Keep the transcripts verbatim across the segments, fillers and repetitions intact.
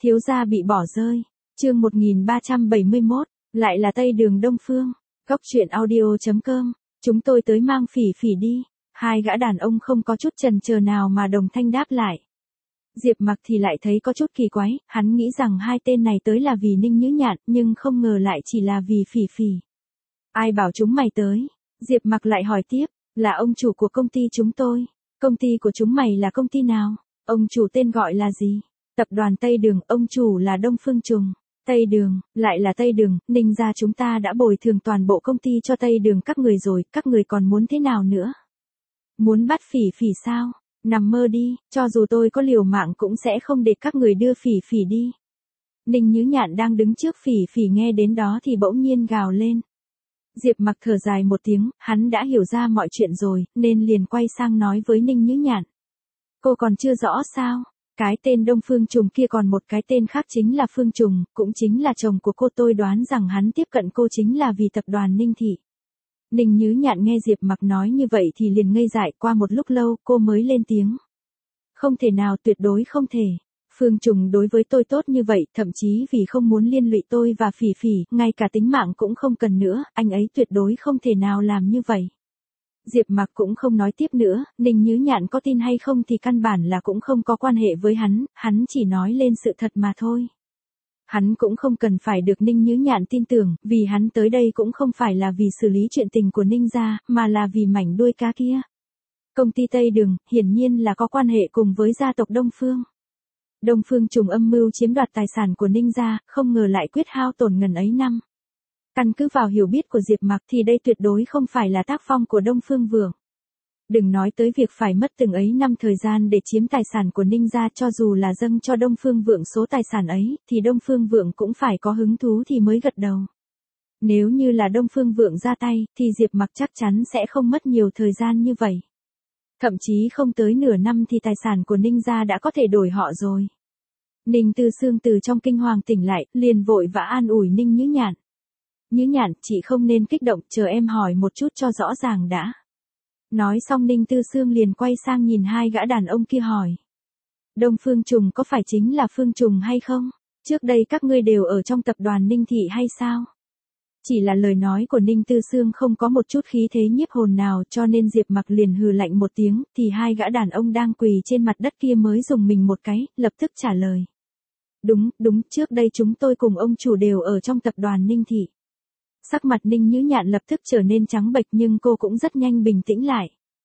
Thiếu gia bị bỏ rơi. Chương một nghìn ba trăm bảy mươi mốt, lại là Tây Đường Đông Phương. Góc truyện audio chấm com. Chúng tôi tới mang Phỉ Phỉ đi. Hai gã đàn ông không có chút chần chờ nào mà đồng thanh đáp lại. Diệp Mặc thì lại thấy có chút kỳ quái, hắn nghĩ rằng hai tên này tới là vì Ninh Nhữ Nhạn, nhưng không ngờ lại chỉ là vì Phỉ Phỉ. Ai bảo chúng mày tới? Diệp Mặc lại hỏi tiếp, là ông chủ của công ty chúng tôi. Công ty của chúng mày là công ty nào? Ông chủ tên gọi là gì? Tập đoàn Tây Đường, ông chủ là Đông Phương Trùng. Tây Đường, lại là Tây Đường, Ninh gia chúng ta đã bồi thường toàn bộ công ty cho Tây Đường các người rồi, các người còn muốn thế nào nữa? Muốn bắt Phỉ Phỉ sao? Nằm mơ đi, cho dù tôi có liều mạng cũng sẽ không để các người đưa Phỉ Phỉ đi. Ninh Nhữ Nhạn đang đứng trước Phỉ Phỉ nghe đến đó thì bỗng nhiên gào lên. Diệp Mặc thở dài một tiếng, hắn đã hiểu ra mọi chuyện rồi, nên liền quay sang nói với Ninh Nhữ Nhạn. Cô còn chưa rõ sao? Cái tên Đông Phương Trùng kia còn một cái tên khác chính là Phương Trùng, cũng chính là chồng của cô, tôi đoán rằng hắn tiếp cận cô chính là vì tập đoàn Ninh Thị. Ninh Nhữ Nhạn nghe Diệp Mặc nói như vậy thì liền ngây dại, qua một lúc lâu cô mới lên tiếng. Không thể nào, tuyệt đối không thể. Phương Trùng đối với tôi tốt như vậy, thậm chí vì không muốn liên lụy tôi và Phỉ Phỉ, ngay cả tính mạng cũng không cần nữa, anh ấy tuyệt đối không thể nào làm như vậy. Diệp Mặc cũng không nói tiếp nữa, Ninh Nhữ Nhạn có tin hay không thì căn bản là cũng không có quan hệ với hắn, hắn chỉ nói lên sự thật mà thôi. Hắn cũng không cần phải được Ninh Nhữ Nhạn tin tưởng, vì hắn tới đây cũng không phải là vì xử lý chuyện tình của Ninh gia, mà là vì mảnh đuôi cá kia. Công ty Tây Đường, hiển nhiên là có quan hệ cùng với gia tộc Đông Phương. Đông Phương Trùng âm mưu chiếm đoạt tài sản của Ninh gia, không ngờ lại quyết hao tổn ngần ấy năm. Căn cứ vào hiểu biết của Diệp Mặc thì đây tuyệt đối không phải là tác phong của Đông Phương Vượng. Đừng nói tới việc phải mất từng ấy năm thời gian để chiếm tài sản của Ninh gia, cho dù là dâng cho Đông Phương Vượng số tài sản ấy, thì Đông Phương Vượng cũng phải có hứng thú thì mới gật đầu. Nếu như là Đông Phương Vượng ra tay, thì Diệp Mặc chắc chắn sẽ không mất nhiều thời gian như vậy. Thậm chí không tới nửa năm thì tài sản của Ninh gia đã có thể đổi họ rồi. Ninh Tư Sương từ trong kinh hoàng tỉnh lại, liền vội vã an ủi Ninh Nhữ Nhạn. Nhữ Nhạn, chị không nên kích động, chờ em hỏi một chút cho rõ ràng đã. Nói xong Ninh Tư Sương liền quay sang nhìn hai gã đàn ông kia hỏi. Đông Phương Trùng có phải chính là Phương Trùng hay không? Trước đây các ngươi đều ở trong tập đoàn Ninh Thị hay sao? Chỉ là lời nói của Ninh Tư Sương không có một chút khí thế nhiếp hồn nào, cho nên Diệp Mặc liền hừ lạnh một tiếng, thì hai gã đàn ông đang quỳ trên mặt đất kia mới dùng mình một cái, lập tức trả lời. Đúng, đúng, trước đây chúng tôi cùng ông chủ đều ở trong tập đoàn Ninh Thị. Sắc mặt Ninh Nhữ Nhạn lập tức trở nên trắng bệch, nhưng cô cũng rất nhanh bình tĩnh lại.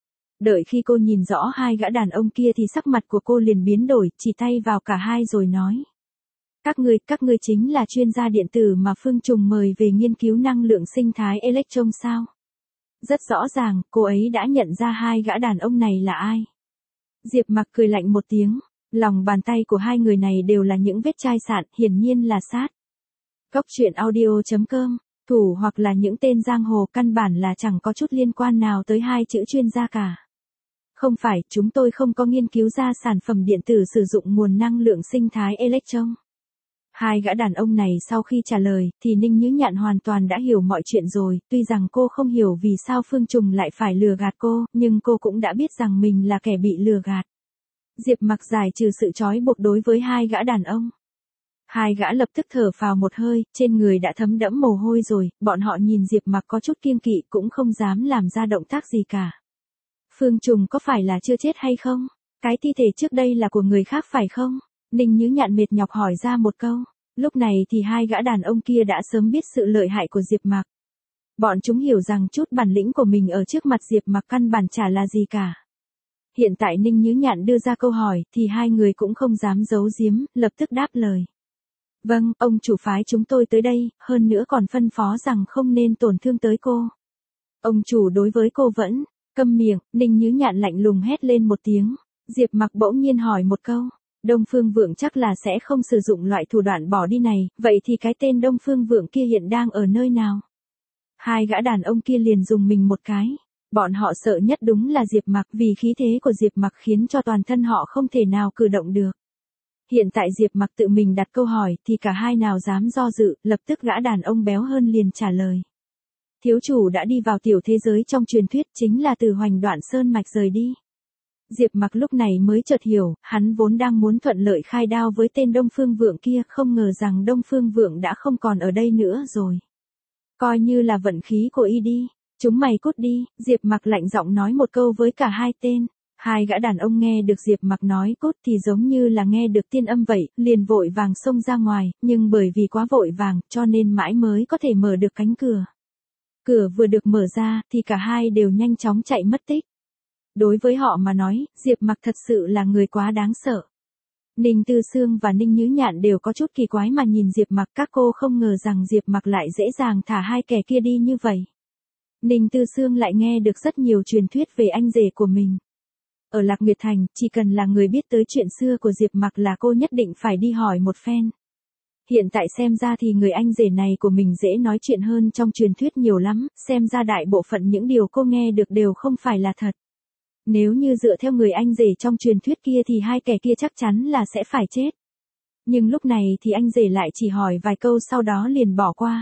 Đợi khi cô nhìn rõ hai gã đàn ông kia thì sắc mặt của cô liền biến đổi, chỉ tay vào cả hai rồi nói. Các ngươi, các ngươi chính là chuyên gia điện tử mà Phương Trùng mời về nghiên cứu năng lượng sinh thái Electron sao? Rất rõ ràng, cô ấy đã nhận ra hai gã đàn ông này là ai. Diệp Mặc cười lạnh một tiếng, lòng bàn tay của hai người này đều là những vết chai sạn, hiển nhiên là sát. Góc truyện audio chấm com. Thủ hoặc là những tên giang hồ, căn bản là chẳng có chút liên quan nào tới hai chữ chuyên gia cả. Không phải, chúng tôi không có nghiên cứu ra sản phẩm điện tử sử dụng nguồn năng lượng sinh thái Electron. Hai gã đàn ông này sau khi trả lời, thì Ninh Nhữ Nhạn hoàn toàn đã hiểu mọi chuyện rồi, tuy rằng cô không hiểu vì sao Phương Trùng lại phải lừa gạt cô, nhưng cô cũng đã biết rằng mình là kẻ bị lừa gạt. Diệp Mặc giải trừ sự trói buộc đối với hai gã đàn ông. Hai gã lập tức thở phào một hơi, trên người đã thấm đẫm mồ hôi rồi, bọn họ nhìn Diệp Mặc có chút kiêng kỵ, cũng không dám làm ra động tác gì cả. Phương Trùng có phải là chưa chết hay không? Cái thi thể trước đây là của người khác phải không? Ninh Nhữ Nhạn mệt nhọc hỏi ra một câu. Lúc này thì hai gã đàn ông kia đã sớm biết sự lợi hại của Diệp Mặc. Bọn chúng hiểu rằng chút bản lĩnh của mình ở trước mặt Diệp Mặc căn bản chả là gì cả. Hiện tại Ninh Nhữ Nhạn đưa ra câu hỏi, thì hai người cũng không dám giấu giếm, lập tức đáp lời. Vâng, ông chủ phái chúng tôi tới đây, hơn nữa còn phân phó rằng không nên tổn thương tới cô. Ông chủ đối với cô vẫn, câm miệng, Ninh Nhữ Nhạn lạnh lùng hét lên một tiếng. Diệp Mặc bỗng nhiên hỏi một câu, Đông Phương Vượng chắc là sẽ không sử dụng loại thủ đoạn bỏ đi này, vậy thì cái tên Đông Phương Vượng kia hiện đang ở nơi nào? Hai gã đàn ông kia liền dùng mình một cái. Bọn họ sợ nhất đúng là Diệp Mặc, vì khí thế của Diệp Mặc khiến cho toàn thân họ không thể nào cử động được. Hiện tại Diệp Mặc tự mình đặt câu hỏi thì cả hai nào dám do dự, lập tức gã đàn ông béo hơn liền trả lời. Thiếu chủ đã đi vào tiểu thế giới trong truyền thuyết, chính là từ Hoành Đoạn Sơn mạch rời đi. Diệp Mặc lúc này mới chợt hiểu, hắn vốn đang muốn thuận lợi khai đao với tên Đông Phương Vượng kia, không ngờ rằng Đông Phương Vượng đã không còn ở đây nữa rồi. Coi như là vận khí của y đi, chúng mày cút đi, Diệp Mặc lạnh giọng nói một câu với cả hai tên. Hai gã đàn ông nghe được Diệp Mặc nói cút thì giống như là nghe được tiên âm vậy, liền vội vàng xông ra ngoài, nhưng bởi vì quá vội vàng, cho nên mãi mới có thể mở được cánh cửa. Cửa vừa được mở ra, thì cả hai đều nhanh chóng chạy mất tích. Đối với họ mà nói, Diệp Mặc thật sự là người quá đáng sợ. Ninh Tư Sương và Ninh Nhứ Nhạn đều có chút kỳ quái mà nhìn Diệp Mặc, các cô không ngờ rằng Diệp Mặc lại dễ dàng thả hai kẻ kia đi như vậy. Ninh Tư Sương lại nghe được rất nhiều truyền thuyết về anh rể của mình. Ở Lạc Nguyệt Thành, chỉ cần là người biết tới chuyện xưa của Diệp Mặc là cô nhất định phải đi hỏi một phen. Hiện tại xem ra thì người anh rể này của mình dễ nói chuyện hơn trong truyền thuyết nhiều lắm, xem ra đại bộ phận những điều cô nghe được đều không phải là thật. Nếu như dựa theo người anh rể trong truyền thuyết kia thì hai kẻ kia chắc chắn là sẽ phải chết. Nhưng lúc này thì anh rể lại chỉ hỏi vài câu sau đó liền bỏ qua.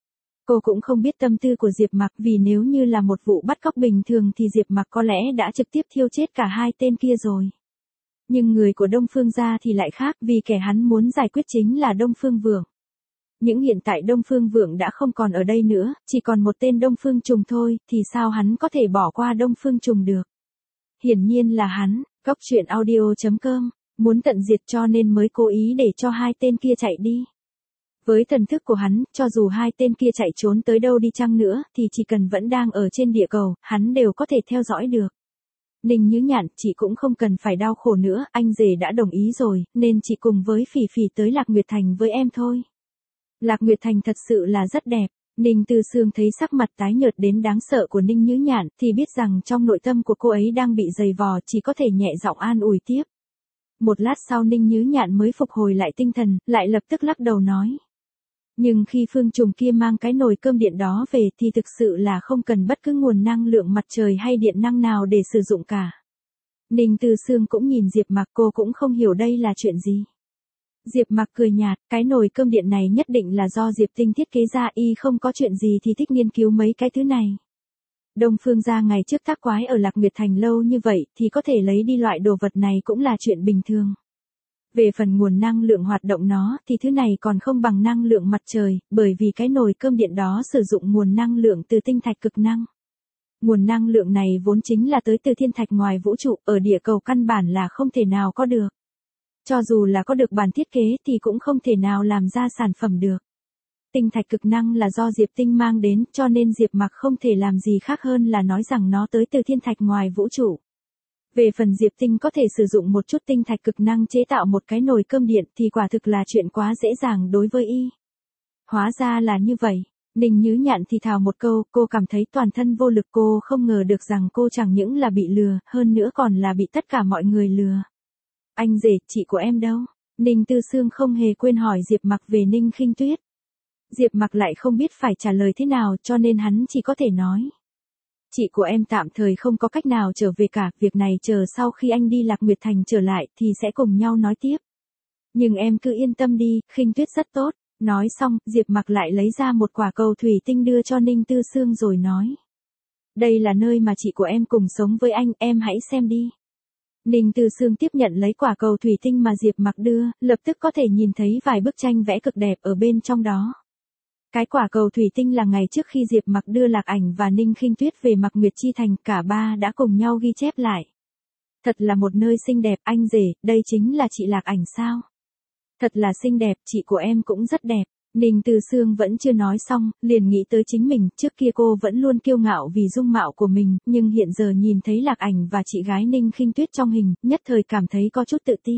Cô cũng không biết tâm tư của Diệp Mặc, vì nếu như là một vụ bắt cóc bình thường thì Diệp Mặc có lẽ đã trực tiếp thiêu chết cả hai tên kia rồi. Nhưng người của Đông Phương gia thì lại khác, vì kẻ hắn muốn giải quyết chính là Đông Phương Vượng. Những hiện tại Đông Phương Vượng đã không còn ở đây nữa, chỉ còn một tên Đông Phương Trùng thôi, thì sao hắn có thể bỏ qua Đông Phương Trùng được? Hiển nhiên là hắn, Cóc Truyện Audio chấm com, muốn tận diệt cho nên mới cố ý để cho hai tên kia chạy đi. Với thần thức của hắn, cho dù hai tên kia chạy trốn tới đâu đi chăng nữa, thì chỉ cần vẫn đang ở trên địa cầu, hắn đều có thể theo dõi được. Ninh Nhứ Nhạn, chị cũng không cần phải đau khổ nữa, anh rể đã đồng ý rồi, nên chị cùng với Phỉ Phỉ tới Lạc Nguyệt Thành với em thôi. Lạc Nguyệt Thành thật sự là rất đẹp. Ninh Tư Sương thấy sắc mặt tái nhợt đến đáng sợ của Ninh Nhứ Nhạn, thì biết rằng trong nội tâm của cô ấy đang bị dày vò, chỉ có thể nhẹ giọng an ủi tiếp. Một lát sau Ninh Nhứ Nhạn mới phục hồi lại tinh thần, lại lập tức lắc đầu nói. Nhưng khi Phương Trùng kia mang cái nồi cơm điện đó về thì thực sự là không cần bất cứ nguồn năng lượng mặt trời hay điện năng nào để sử dụng cả. Ninh Tư Sương cũng nhìn Diệp Mặc, cô cũng không hiểu đây là chuyện gì. Diệp Mặc cười nhạt, cái nồi cơm điện này nhất định là do Diệp Tinh thiết kế ra, y không có chuyện gì thì thích nghiên cứu mấy cái thứ này. Đông Phương gia ngày trước tác quái ở Lạc Nguyệt Thành lâu như vậy thì có thể lấy đi loại đồ vật này cũng là chuyện bình thường. Về phần nguồn năng lượng hoạt động nó thì thứ này còn không bằng năng lượng mặt trời, bởi vì cái nồi cơm điện đó sử dụng nguồn năng lượng từ tinh thạch cực năng. Nguồn năng lượng này vốn chính là tới từ thiên thạch ngoài vũ trụ, ở địa cầu căn bản là không thể nào có được. Cho dù là có được bản thiết kế thì cũng không thể nào làm ra sản phẩm được. Tinh thạch cực năng là do Diệp Tinh mang đến, cho nên Diệp Mặc không thể làm gì khác hơn là nói rằng nó tới từ thiên thạch ngoài vũ trụ. Về phần Diệp Tinh có thể sử dụng một chút tinh thạch cực năng chế tạo một cái nồi cơm điện thì quả thực là chuyện quá dễ dàng đối với y. Hóa ra là như vậy. Ninh Nhứ Nhạn thì thào một câu, cô cảm thấy toàn thân vô lực, cô không ngờ được rằng cô chẳng những là bị lừa, hơn nữa còn là bị tất cả mọi người lừa. Anh rể, chị của em đâu? Ninh Tư Sương không hề quên hỏi Diệp Mặc về Ninh Khinh Tuyết. Diệp Mặc lại không biết phải trả lời thế nào, cho nên hắn chỉ có thể nói. Chị của em tạm thời không có cách nào trở về cả, việc này chờ sau khi anh đi Lạc Nguyệt Thành trở lại thì sẽ cùng nhau nói tiếp. Nhưng em cứ yên tâm đi, Khinh Tuyết rất tốt. Nói xong, Diệp Mặc lại lấy ra một quả cầu thủy tinh đưa cho Ninh Tư Sương rồi nói. Đây là nơi mà chị của em cùng sống với anh, em hãy xem đi. Ninh Tư Sương tiếp nhận lấy quả cầu thủy tinh mà Diệp Mặc đưa, lập tức có thể nhìn thấy vài bức tranh vẽ cực đẹp ở bên trong đó. Cái quả cầu thủy tinh là ngày trước khi Diệp Mặc đưa Lạc Ảnh và Ninh Khinh Tuyết về Mặc Nguyệt Chi Thành, cả ba đã cùng nhau ghi chép lại. Thật là một nơi xinh đẹp, anh rể, đây chính là chị Lạc Ảnh sao? Thật là xinh đẹp, chị của em cũng rất đẹp. Ninh Tư Sương vẫn chưa nói xong, liền nghĩ tới chính mình, trước kia cô vẫn luôn kiêu ngạo vì dung mạo của mình, nhưng hiện giờ nhìn thấy Lạc Ảnh và chị gái Ninh Khinh Tuyết trong hình, nhất thời cảm thấy có chút tự ti.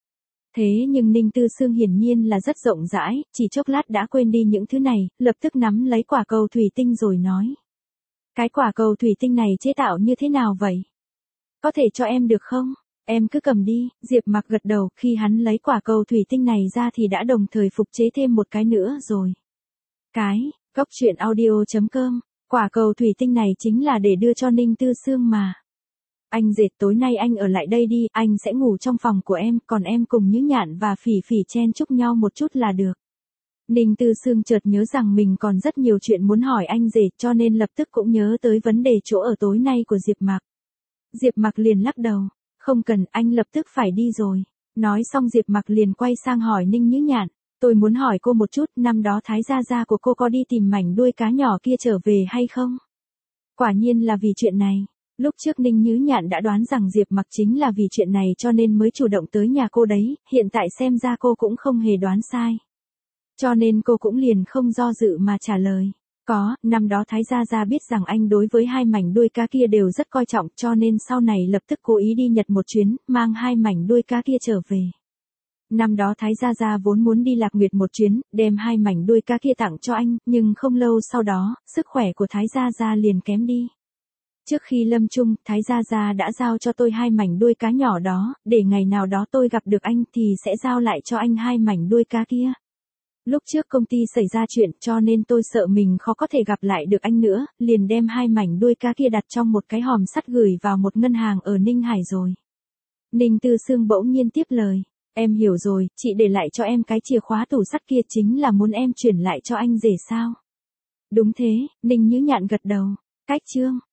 Thế nhưng Ninh Tư Sương hiển nhiên là rất rộng rãi, chỉ chốc lát đã quên đi những thứ này, lập tức nắm lấy quả cầu thủy tinh rồi nói. Cái quả cầu thủy tinh này chế tạo như thế nào vậy? Có thể cho em được không? Em cứ cầm đi, Diệp Mặc gật đầu, khi hắn lấy quả cầu thủy tinh này ra thì đã đồng thời phục chế thêm một cái nữa rồi. Cái, Cóc Truyện Audio chấm com, quả cầu thủy tinh này chính là để đưa cho Ninh Tư Sương mà. Anh dệt, tối nay anh ở lại đây đi, anh sẽ ngủ trong phòng của em, còn em cùng Nhứ Nhạn và Phỉ Phỉ chen chúc nhau một chút là được. Ninh Tư Sương chợt nhớ rằng mình còn rất nhiều chuyện muốn hỏi anh rể, cho nên lập tức cũng nhớ tới vấn đề chỗ ở tối nay của Diệp Mặc. Diệp Mặc liền lắc đầu. Không cần, anh lập tức phải đi rồi. Nói xong Diệp Mặc liền quay sang hỏi Ninh Nhữ Nhạn, tôi muốn hỏi cô một chút, năm đó Thái gia gia của cô có đi tìm mảnh đuôi cá nhỏ kia trở về hay không? Quả nhiên là vì chuyện này. Lúc trước Ninh Nhữ Nhạn đã đoán rằng Diệp Mặc chính là vì chuyện này cho nên mới chủ động tới nhà cô đấy, hiện tại xem ra cô cũng không hề đoán sai. Cho nên cô cũng liền không do dự mà trả lời. Có, năm đó Thái gia gia biết rằng anh đối với hai mảnh đuôi cá kia đều rất coi trọng cho nên sau này lập tức cố ý đi Nhật một chuyến, mang hai mảnh đuôi cá kia trở về. Năm đó Thái gia gia vốn muốn đi Lạc Nguyệt một chuyến, đem hai mảnh đuôi cá kia tặng cho anh, nhưng không lâu sau đó, sức khỏe của Thái gia gia liền kém đi. Trước khi lâm chung, Thái gia gia đã giao cho tôi hai mảnh đuôi cá nhỏ đó, để ngày nào đó tôi gặp được anh thì sẽ giao lại cho anh hai mảnh đuôi cá kia. Lúc trước công ty xảy ra chuyện cho nên tôi sợ mình khó có thể gặp lại được anh nữa, liền đem hai mảnh đuôi cá kia đặt trong một cái hòm sắt gửi vào một ngân hàng ở Ninh Hải rồi. Ninh Tư Sương bỗng nhiên tiếp lời, em hiểu rồi, chị để lại cho em cái chìa khóa tủ sắt kia chính là muốn em chuyển lại cho anh rể sao? Đúng thế, Ninh Nhữ Nhạn gật đầu. Cách chương